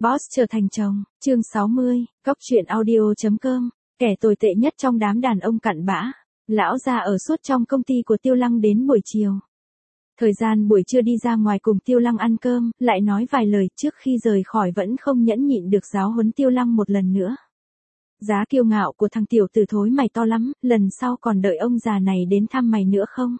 Boss trở thành chồng, chương 60, Cóc truyện audio.com, kẻ tồi tệ nhất trong đám đàn ông cặn bã. Lão già ở suốt trong công ty của Tiêu Lăng đến buổi chiều. Thời gian buổi trưa đi ra ngoài cùng Tiêu Lăng ăn cơm, lại nói vài lời trước khi rời khỏi vẫn không nhẫn nhịn được giáo huấn Tiêu Lăng một lần nữa. Giá kiêu ngạo của thằng tiểu tử thối mày to lắm, lần sau còn đợi ông già này đến thăm mày nữa không?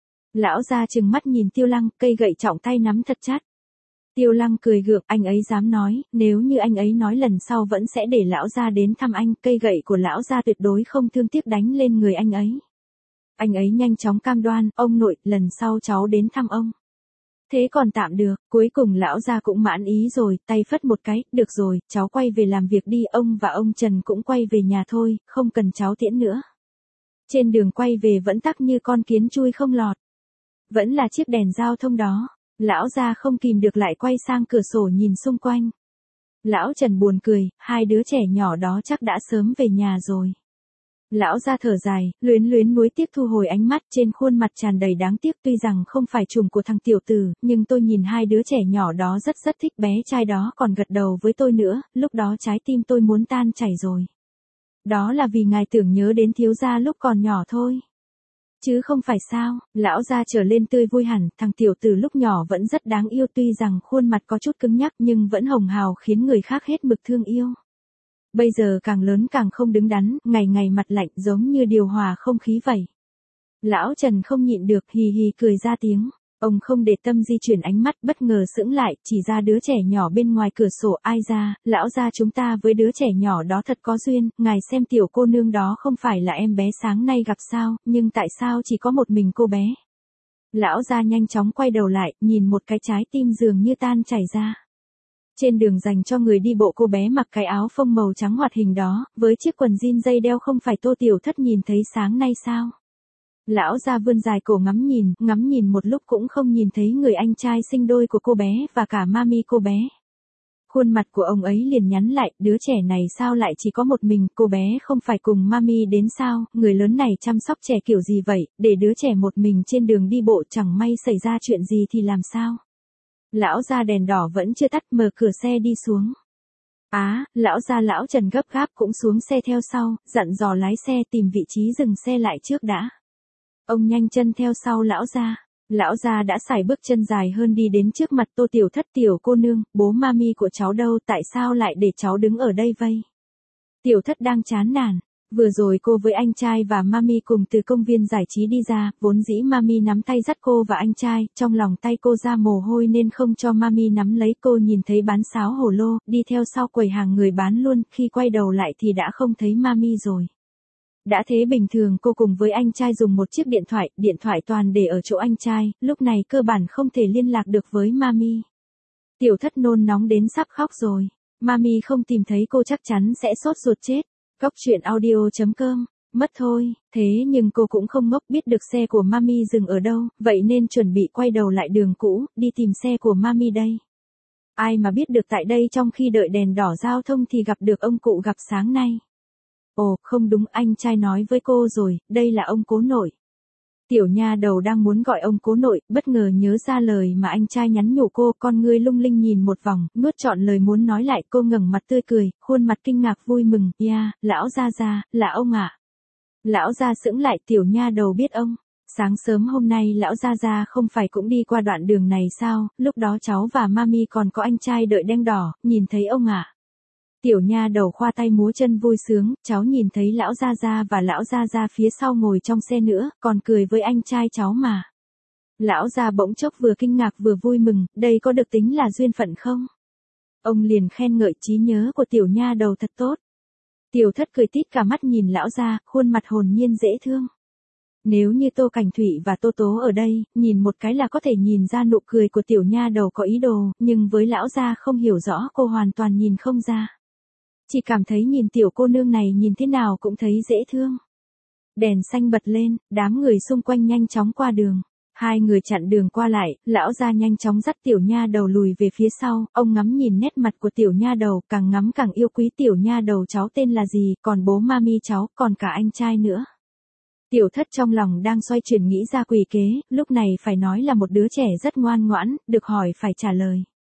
Lão già trừng mắt nhìn Tiêu Lăng, cây gậy trọng tay nắm thật chặt. Tiêu Lăng cười gượng, anh ấy dám nói, nếu như anh ấy nói lần sau vẫn sẽ để lão gia đến thăm anh, cây gậy của lão gia tuyệt đối không thương tiếc đánh lên người anh ấy. Anh ấy nhanh chóng cam đoan, ông nội, lần sau cháu đến thăm ông. Thế còn tạm được, cuối cùng lão gia cũng mãn ý rồi, tay phất một cái, được rồi, cháu quay về làm việc đi, ông và ông Trần cũng quay về nhà thôi, không cần cháu tiễn nữa. Trên đường quay về vẫn tắc như con kiến chui không lọt. Vẫn là chiếc đèn giao thông đó. Lão gia không kìm được lại quay sang cửa sổ nhìn xung quanh. Lão Trần buồn cười, hai đứa trẻ nhỏ đó chắc đã sớm về nhà rồi. Lão gia thở dài, luyến luyến nuối tiếc thu hồi ánh mắt, trên khuôn mặt tràn đầy đáng tiếc, tuy rằng không phải chùm của thằng tiểu tử, nhưng tôi nhìn hai đứa trẻ nhỏ đó rất thích bé trai đó còn gật đầu với tôi nữa, lúc đó trái tim tôi muốn tan chảy rồi. Đó là vì ngài tưởng nhớ đến thiếu gia lúc còn nhỏ thôi. Chứ không phải sao, lão gia trở lên tươi vui hẳn, thằng tiểu tử lúc nhỏ vẫn rất đáng yêu, tuy rằng khuôn mặt có chút cứng nhắc nhưng vẫn hồng hào khiến người khác hết mực thương yêu. Bây giờ càng lớn càng không đứng đắn, ngày ngày mặt lạnh giống như điều hòa không khí vậy. Lão Trần không nhịn được, hì hì cười ra tiếng. Ông không để tâm di chuyển ánh mắt, bất ngờ sững lại, chỉ ra đứa trẻ nhỏ bên ngoài cửa sổ, ai ra, lão gia chúng ta với đứa trẻ nhỏ đó thật có duyên, ngài xem tiểu cô nương đó không phải là em bé sáng nay gặp sao, nhưng tại sao chỉ có một mình cô bé? Lão gia nhanh chóng quay đầu lại, nhìn một cái trái tim dường như tan chảy ra. Trên đường dành cho người đi bộ cô bé mặc cái áo phông màu trắng hoạt hình đó, với chiếc quần jean dây đeo không phải Tô Tiểu Thất nhìn thấy sáng nay sao? Lão gia vươn dài cổ ngắm nhìn một lúc cũng không nhìn thấy người anh trai sinh đôi của cô bé và cả mami cô bé. Khuôn mặt của ông ấy liền nhắn lại, đứa trẻ này sao lại chỉ có một mình, cô bé không phải cùng mami đến sao, người lớn này chăm sóc trẻ kiểu gì vậy, để đứa trẻ một mình trên đường đi bộ chẳng may xảy ra chuyện gì thì làm sao. Lão gia đèn đỏ vẫn chưa tắt, mở cửa xe đi xuống. Lão Trần gấp gáp cũng xuống xe theo sau, dặn dò lái xe tìm vị trí dừng xe lại trước đã. Ông nhanh chân theo sau lão gia đã sải bước chân dài hơn đi đến trước mặt Tô Tiểu Thất, tiểu cô nương, bố mami của cháu đâu, tại sao lại để cháu đứng ở đây vây? Tiểu Thất đang chán nản, vừa rồi cô với anh trai và mami cùng từ công viên giải trí đi ra, vốn dĩ mami nắm tay dắt cô và anh trai, trong lòng tay cô ra mồ hôi nên không cho mami nắm lấy, cô nhìn thấy bán sáo hổ lô, đi theo sau quầy hàng người bán luôn, khi quay đầu lại thì đã không thấy mami rồi. Đã thế bình thường cô cùng với anh trai dùng một chiếc điện thoại toàn để ở chỗ anh trai, lúc này cơ bản không thể liên lạc được với mami. Tiểu Thất nôn nóng đến sắp khóc rồi, mami không tìm thấy cô chắc chắn sẽ sốt ruột chết. Cóc truyện audio.com, mất thôi, thế nhưng cô cũng không ngốc, biết được xe của mami dừng ở đâu, vậy nên chuẩn bị quay đầu lại đường cũ, đi tìm xe của mami đây. Ai mà biết được tại đây trong khi đợi đèn đỏ giao thông thì gặp được ông cụ gặp sáng nay. Ồ, không đúng, anh trai nói với cô rồi, đây là ông cố nội. Tiểu nha đầu đang muốn gọi ông cố nội, bất ngờ nhớ ra lời mà anh trai nhắn nhủ cô, con ngươi lung linh nhìn một vòng, nuốt trọn lời muốn nói lại, cô ngẩng mặt tươi cười, khuôn mặt kinh ngạc vui mừng, lão gia, là ông ạ. Lão gia sững lại, tiểu nha đầu biết ông. Sáng sớm hôm nay lão gia không phải cũng đi qua đoạn đường này sao, lúc đó cháu và mami còn có anh trai đợi đèn đỏ, nhìn thấy ông ạ. Tiểu nha đầu khoa tay múa chân vui sướng, cháu nhìn thấy lão gia và lão gia phía sau ngồi trong xe nữa, còn cười với anh trai cháu mà. Lão gia bỗng chốc vừa kinh ngạc vừa vui mừng, đây có được tính là duyên phận không? Ông liền khen ngợi trí nhớ của tiểu nha đầu thật tốt. Tiểu Thất cười tít cả mắt nhìn lão gia, khuôn mặt hồn nhiên dễ thương. Nếu như Tô Cảnh Thụy và Tô Tố ở đây, nhìn một cái là có thể nhìn ra nụ cười của tiểu nha đầu có ý đồ, nhưng với lão gia không hiểu rõ, cô hoàn toàn nhìn không ra. Chỉ cảm thấy nhìn tiểu cô nương này nhìn thế nào cũng thấy dễ thương. Đèn xanh bật lên, đám người xung quanh nhanh chóng qua đường. Hai người chặn đường qua lại, lão gia nhanh chóng dắt tiểu nha đầu lùi về phía sau, ông ngắm nhìn nét mặt của tiểu nha đầu, càng ngắm càng yêu quý. Tiểu nha đầu cháu tên là gì, còn bố mami cháu, còn cả anh trai nữa. Tiểu Thất trong lòng đang xoay chuyển nghĩ ra quỷ kế, lúc này phải nói là một đứa trẻ rất ngoan ngoãn, được hỏi phải trả lời.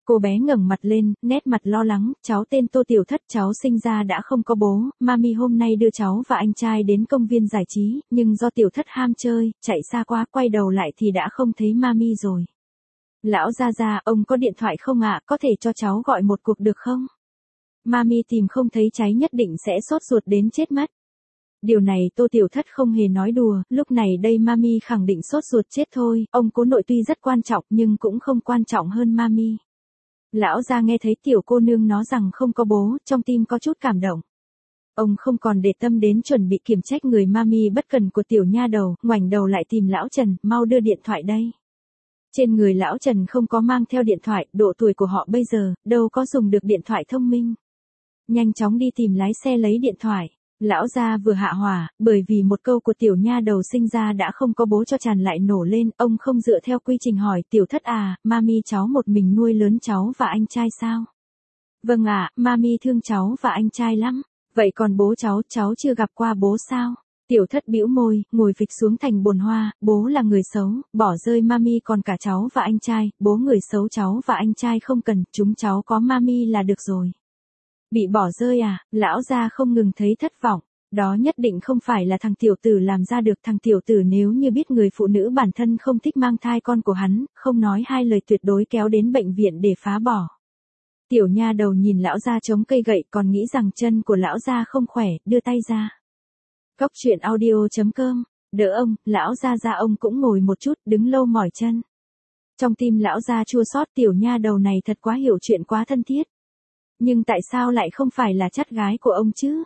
Cô bé ngẩng mặt lên, nét mặt lo lắng, cháu tên Tô Tiểu Thất, cháu sinh ra đã không có bố, mami hôm nay đưa cháu và anh trai đến công viên giải trí, nhưng do Tiểu Thất ham chơi, chạy xa quá, quay đầu lại thì đã không thấy mami rồi. Lão Gia, ông có điện thoại không ạ, có thể cho cháu gọi một cuộc được không? Mami tìm không thấy cháy nhất định sẽ sốt ruột đến chết mất. Điều này Tô Tiểu Thất không hề nói đùa, lúc này đây mami khẳng định sốt ruột chết thôi, ông cố nội tuy rất quan trọng nhưng cũng không quan trọng hơn mami. Lão Gia nghe thấy tiểu cô nương nói rằng không có bố, trong tim có chút cảm động. Ông không còn để tâm đến chuẩn bị kiểm trách người mami bất cần của tiểu nha đầu, ngoảnh đầu lại tìm lão Trần, mau đưa điện thoại đây. Trên người lão Trần không có mang theo điện thoại, độ tuổi của họ bây giờ, đâu có dùng được điện thoại thông minh. Nhanh chóng đi tìm lái xe lấy điện thoại. Lão Gia vừa hạ hỏa, bởi vì một câu của tiểu nha đầu sinh ra đã không có bố cho tràn lại nổ lên, ông không dựa theo quy trình hỏi, Tiểu Thất à, mami cháu một mình nuôi lớn cháu và anh trai sao? Vâng ạ, mami thương cháu và anh trai lắm. Vậy còn bố cháu chưa gặp qua bố sao? Tiểu Thất bĩu môi, ngồi phịch xuống thành bồn hoa, bố là người xấu, bỏ rơi mami còn cả cháu và anh trai, bố người xấu cháu và anh trai không cần, chúng cháu có mami là được rồi. Bị bỏ rơi à, lão Gia không ngừng thấy thất vọng, đó nhất định không phải là thằng tiểu tử làm ra được, thằng tiểu tử nếu như biết người phụ nữ bản thân không thích mang thai con của hắn, không nói hai lời tuyệt đối kéo đến bệnh viện để phá bỏ. Tiểu nha đầu nhìn lão Gia chống cây gậy còn nghĩ rằng chân của lão Gia không khỏe, đưa tay ra. Góc truyện audio.com, đỡ ông, lão Gia ông cũng ngồi một chút, đứng lâu mỏi chân. Trong tim lão Gia chua xót, tiểu nha đầu này thật quá hiểu chuyện, quá thân thiết. Nhưng tại sao lại không phải là chắt gái của ông chứ?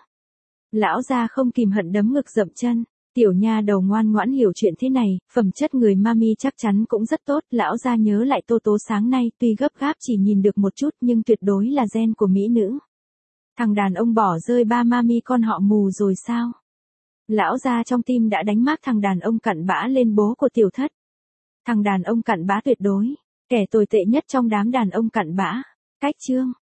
Lão Gia không kìm hận đấm ngực dậm chân, tiểu nha đầu ngoan ngoãn hiểu chuyện thế này, phẩm chất người mami chắc chắn cũng rất tốt, lão Gia nhớ lại Tô Tố sáng nay, tuy gấp gáp chỉ nhìn được một chút nhưng tuyệt đối là gen của mỹ nữ. Thằng đàn ông bỏ rơi ba mami con họ mù rồi sao? Lão Gia trong tim đã đánh mác thằng đàn ông cặn bã lên bố của Tiểu Thất. Thằng đàn ông cặn bã tuyệt đối, kẻ tồi tệ nhất trong đám đàn ông cặn bã. Cách chương